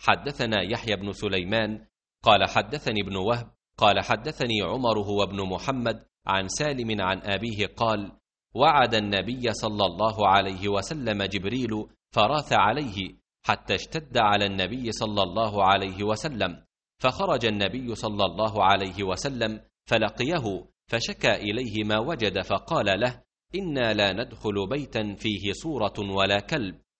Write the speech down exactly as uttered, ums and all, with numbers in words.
حدثنا يحيى بن سليمان قال حدثني ابن وهب قال حدثني عمر هو ابن محمد عن سالم عن أبيه قال: وعد النبي صلى الله عليه وسلم جبريل فراث عليه حتى اشتد على النبي صلى الله عليه وسلم، فخرج النبي صلى الله عليه وسلم فلقيه فشكى إليه ما وجد، فقال له: إنا لا ندخل بيتا فيه صورة ولا كلب،